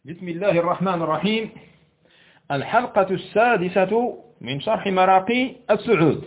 بسم الله الرحمن الرحيم. الحلقة السادسة من شرح مراقي السعود.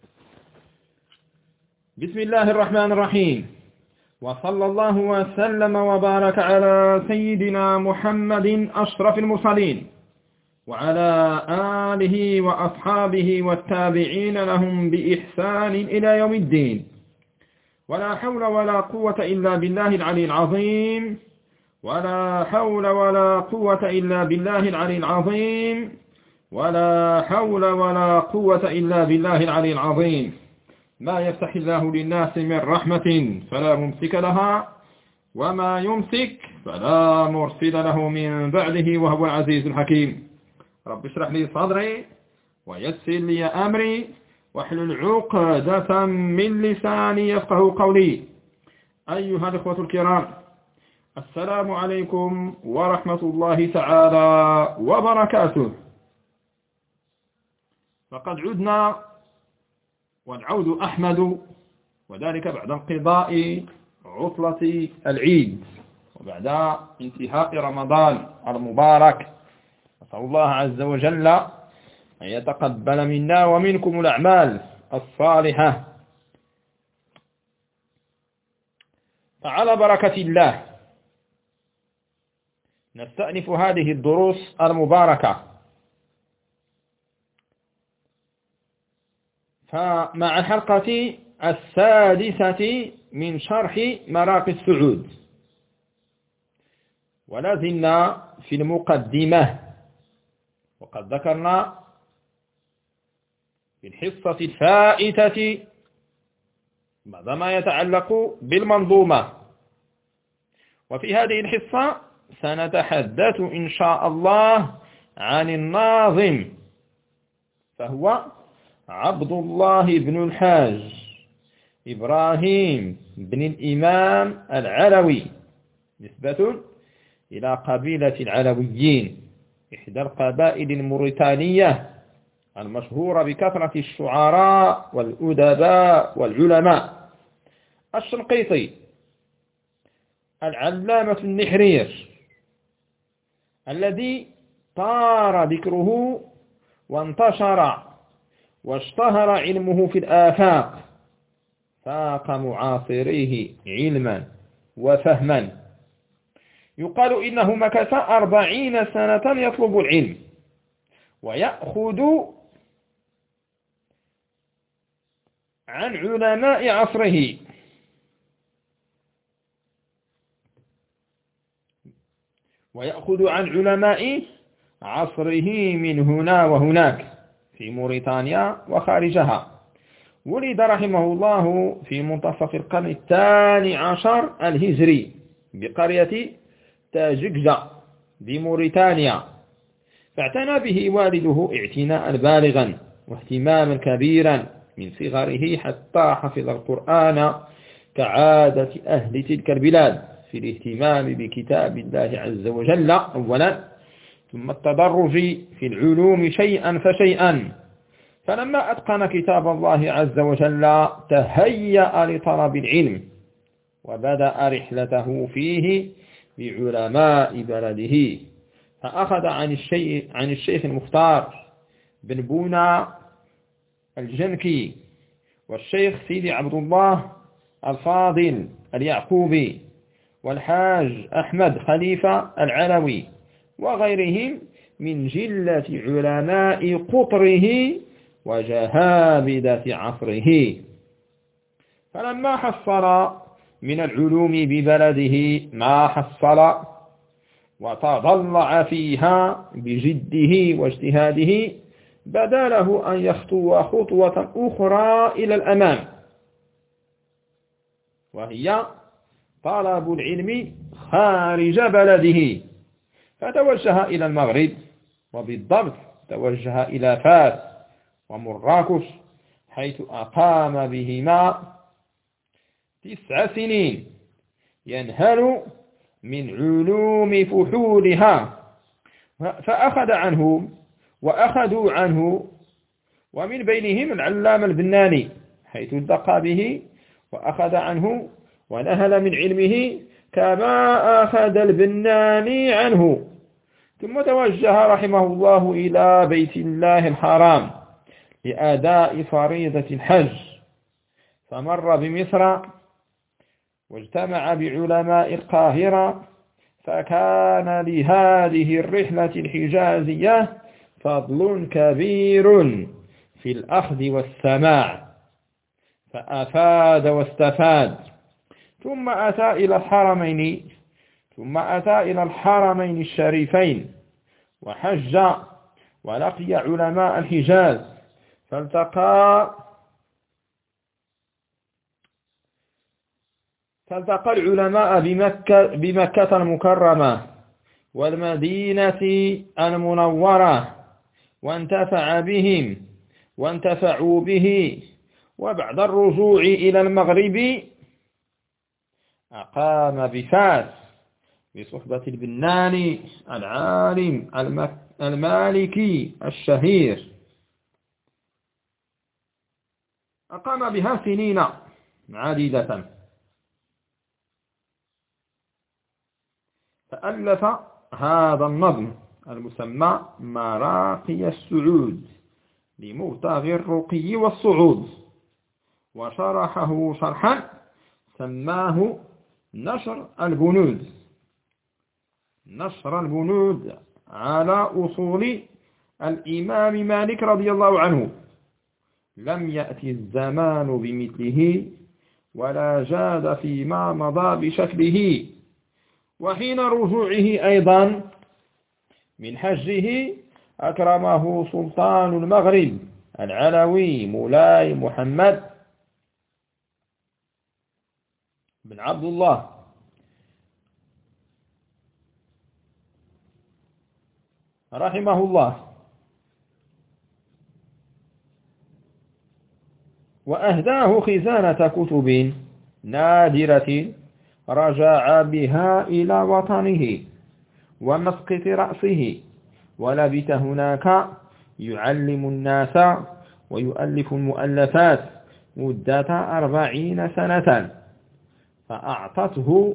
بسم الله الرحمن الرحيم، وصلى الله وسلم وبارك على سيدنا محمد أشرف المرسلين وعلى آله وأصحابه والتابعين لهم بإحسان إلى يوم الدين. ولا حول ولا قوة إلا بالله العلي العظيم، ولا حول ولا قوة إلا بالله العلي العظيم، ولا حول ولا قوة إلا بالله العلي العظيم. ما يفتح الله للناس من رحمة فلا ممسك لها، وما يمسك فلا مرسل له من بعده، وهو العزيز الحكيم. رب اشرح لي صدري ويسر لي أمري واحلل عقدة من لساني يفقه قولي. أيها الإخوة الكرام، السلام عليكم ورحمة الله تعالى وبركاته. فقد عدنا والعود أحمد، وذلك بعد انقضاء عطلة العيد وبعد انتهاء رمضان المبارك. نسأل الله عز وجل أن يتقبل منا ومنكم الأعمال الصالحة. فعلى بركة الله نستأنف هذه الدروس المباركة. فمع الحلقة السادسة من شرح مراقي السعود، ولا زلنا في المقدمة، وقد ذكرنا في الحصة الفائتة بعض ما يتعلق بالمنظومة. وفي هذه الحصة سنتحدث إن شاء الله عن الناظم، فهو عبد الله بن الحاج إبراهيم بن الإمام العلوي، نسبة إلى قبيلة العلويين، إحدى القبائل الموريتانية المشهورة بكثرة الشعراء والأدباء والعلماء. الشنقيطي العلامة النحرير الذي طار ذكره وانتشر واشتهر علمه في الآفاق، فاق معاصريه علما وفهما. يقال إنه مكث 40 سنة يطلب العلم ويأخذ عن علماء عصره، من هنا وهناك في موريتانيا وخارجها. ولد رحمه الله في منتصف القرن 12 الهجري بقرية تاجكجا بموريتانيا، فاعتنى به والده اعتناء بالغا واهتماما كبيرا من صغره، حتى حفظ القرآن كعادة أهل تلك البلاد في الاهتمام بكتاب الله عز وجل أولا، ثم التدرج في العلوم شيئا فشيئا. فلما أتقن كتاب الله عز وجل تهيأ لطلب العلم، وبدأ رحلته فيه بعلماء بلده، فأخذ عن الشيخ المختار بن بونا الجنكي، والشيخ سيدي عبد الله الفاضل اليعقوبي، والحاج أحمد خليفة العلوي، وغيرهم من جلة علماء قطره وجهابذة عصره. فلما حصل من العلوم ببلده ما حصل وتضلع فيها بجده واجتهاده، بدا له أن يخطو خطوة أخرى إلى الأمام، وهي طلب العلم خارج بلده. فتوجه إلى المغرب، وبالضبط توجه إلى فاس ومراكش، حيث أقام بهما 9 سنين ينهل من علوم فحولها. فأخذ عنه وأخذوا عنه، ومن بينهم العلامة البناني، حيث التقى به وأخذ عنه ونهل من علمه كما أخذ البناني عنه. ثم توجه رحمه الله إلى بيت الله الحرام لأداء فريضة الحج، فمر بمصر واجتمع بعلماء القاهرة، فكان لهذه الرحلة الحجازية فضل كبير في الأخذ والسماع، فأفاد واستفاد. ثم أتى إلى الحرمين الشريفين وحج ولقي علماء الحجاز، فالتقى العلماء بمكة المكرمة والمدينة المنورة، وانتفعوا به. وبعد الرجوع إلى المغرب أقام بفاس بصحبة البناني العالم المالكي الشهير، أقام بها سنين عديدة، فألف هذا النظم المسمى مراقي السعود لمبتغي الرقي والصعود، وشرحه شرحا سماه نشر البنود على أصول الإمام مالك رضي الله عنه. لم يأتي الزمان بمثله ولا جاد فيما مضى بشكله. وحين رجوعه أيضا من حجه أكرمه سلطان المغرب العلوي مولاي محمد بن عبد الله رحمه الله، وأهداه خزانة كتب نادرة رجع بها إلى وطنه ومسقط رأسه، ولبث هناك يعلم الناس ويؤلف المؤلفات مدة 40 سنة، فأعطته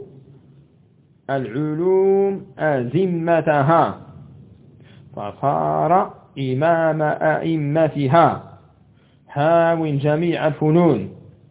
العلوم أزمتها، فصار إمام أئمتها حاو جميع الفنون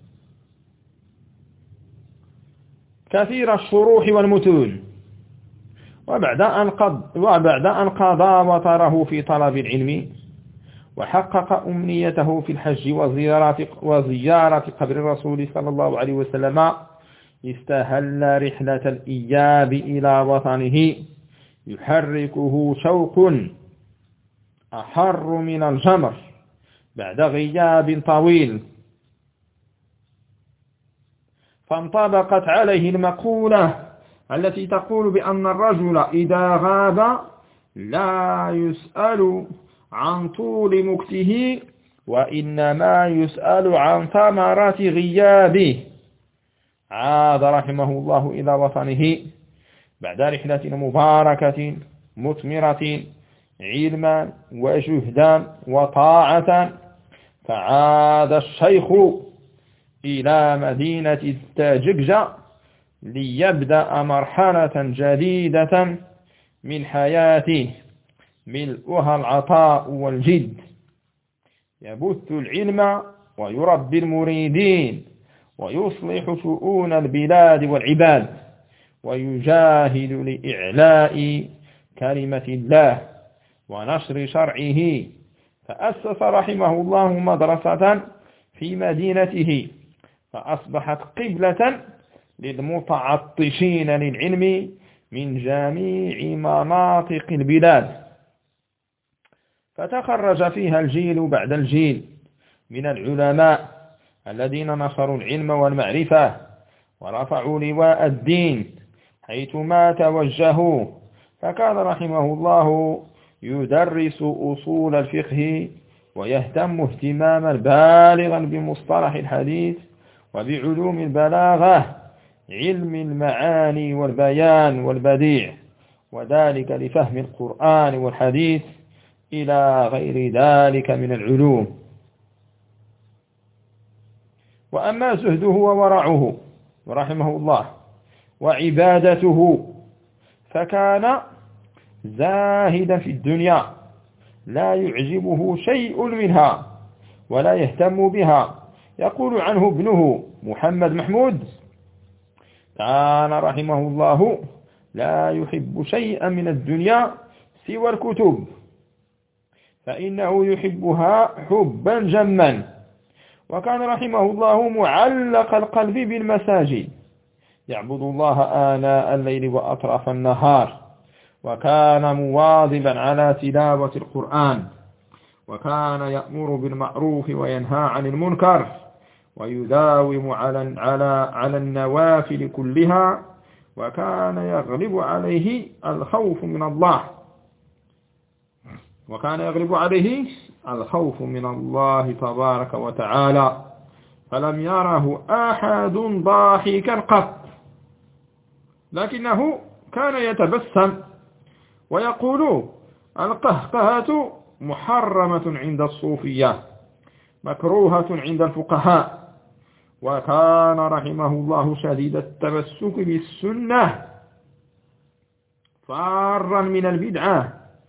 كثير الشروح والمتون. وبعد أن قضى وطره في طلب العلم وحقق أمنيته في الحج وزيارة قبر الرسول صلى الله عليه وسلم، استهل رحلة الإياب إلى وطنه يحركه شوق أحر من الجمر بعد غياب طويل، فانطبقت عليه المقولة التي تقول بأن الرجل إذا غاب لا يسأل عن طول مكثه وإنما يسأل عن ثمرة غيابه. عاد رحمه الله إلى وطنه بعد رحلة مباركة مثمرة علما وجهدا وطاعة، فعاد الشيخ إلى مدينة تاجكجة ليبدأ مرحلة جديدة من حياته ملؤها العطاء والجد، يبث العلم ويربي المريدين ويصلح شؤون البلاد والعباد، ويجاهد لإعلاء كلمة الله ونشر شرعه. فأسس رحمه الله مدرسة في مدينته، فأصبحت قبلة للمتعطشين للعلم من جميع مناطق البلاد، فتخرج فيها الجيل بعد الجيل من العلماء الذين نشروا العلم والمعرفة ورفعوا لواء الدين حيثما توجهوا. فكان رحمه الله يدرس أصول الفقه ويهتم اهتماما بالغا بمصطلح الحديث وبعلوم البلاغة علم المعاني والبيان والبديع، وذلك لفهم القرآن والحديث إلى غير ذلك من العلوم. وأما زهده وورعه رحمه الله وعبادته، فكان زاهدا في الدنيا لا يعجبه شيء منها ولا يهتم بها. يقول عنه ابنه محمد محمود: كان رحمه الله لا يحب شيئا من الدنيا سوى الكتب، فإنه يحبها حبا جما. وكان رحمه الله معلق القلب بالمساجد، يعبد الله آناء الليل وأطراف النهار، وكان مواظبا على تلاوة القرآن، وكان يأمر بالمعروف وينهى عن المنكر، ويداوم على النوافل كلها، وكان يغلب عليه الخوف من الله تبارك وتعالى، فلم يره أحد ضاحكا قط، لكنه كان يتبسم ويقول: القهقهة محرمة عند الصوفية، مكروهة عند الفقهاء. وكان رحمه الله شديد التمسك بالسنة، فارا من البدعة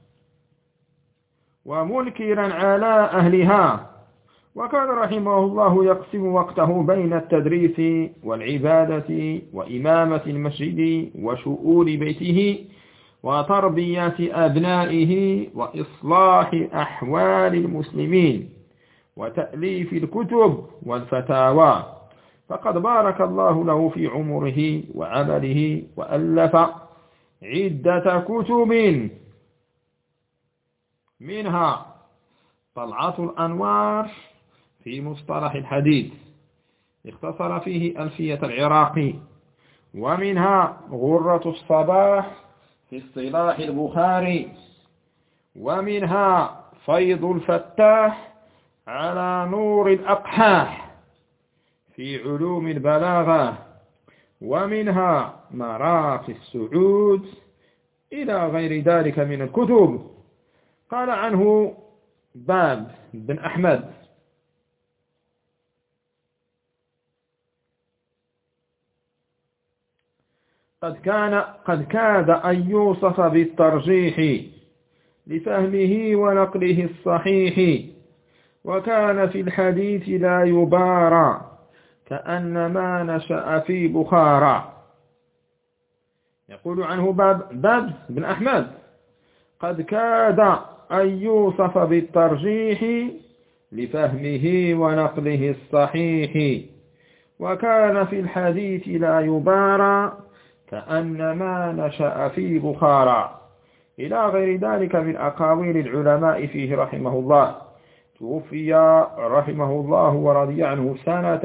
ومنكرا على أهلها. وكان رحمه الله يقسم وقته بين التدريس والعبادة وإمامة المسجد وشؤون بيته وتربية أبنائه وإصلاح أحوال المسلمين وتأليف الكتب والفتاوى. فقد بارك الله له في عمره وعمله، وألف عدة كتب، منها طلعة الأنوار في مصطلح الحديث، اختصر فيه ألفية العراقي، ومنها غرة الصباح في اصطلاح البخاري، ومنها فيض الفتاح على نور الأقحاح في علوم البلاغة، ومنها مراقي السعود، إلى غير ذلك من الكتب. قال عنه باب بن أحمد: قد كاد أن يوصف بالترجيح لفهمه ونقله الصحيح، وكان في الحديث لا يبارى كأنما نشأ في بخارى. يقول عنه باب بن أحمد: قد كاد أن يوصف بالترجيح لفهمه ونقله الصحيح، وكان في الحديث لا يبارى كأنما نشأ في بخارى، إلى غير ذلك من أقاويل العلماء فيه رحمه الله. توفي رحمه الله ورضي عنه سنة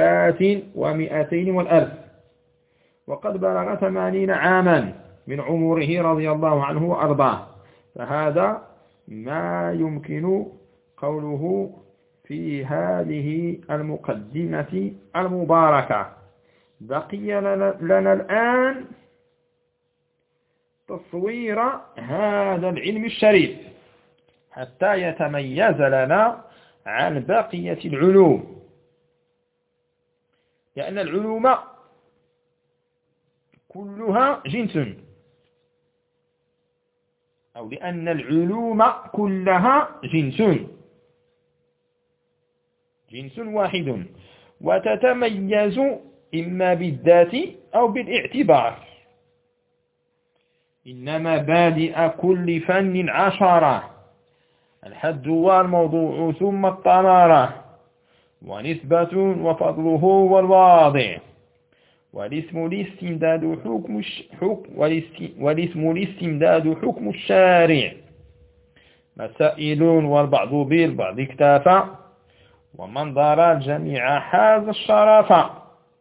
300 وقد بلغ 80 عاما من عمره رضي الله عنه وأرضاه. فهذا ما يمكن قوله في هذه المقدمة المباركة. بقي لنا الآن تصوير هذا العلم الشريف حتى يتميز لنا عن بقية العلوم، لأن العلوم كلها جنس، أو لأن العلوم كلها جنس واحد، وتتميز إما بالذات أو بالاعتبار. إنما بادئ كل فن 10، الحد والموضوع ثم الطمارة، ونسبة وفضله والواضع، والاسم الاستمداد حكم الشارع، مسائل والبعض بالبعض اكتفى، ومن ضار الجميع حاز الشرف.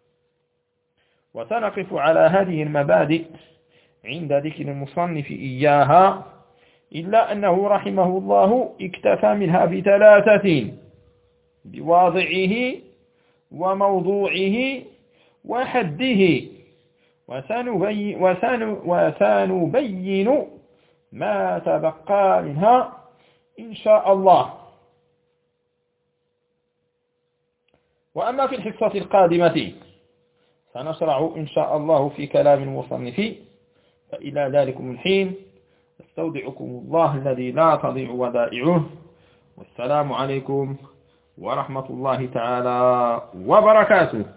وسنقف على هذه المبادئ عند ذكر المصنف إياها، إلا أنه رحمه الله اكتفى منها ب3: بواضعه وموضوعه وحده. وسنبين ما تبقى منها إن شاء الله. وأما في الحصة القادمة سنشرع إن شاء الله في كلام المصنف. فإلى ذلكم الحين استودعكم الله الذي لا تضيع ودائعه، والسلام عليكم ورحمة الله تعالى وبركاته.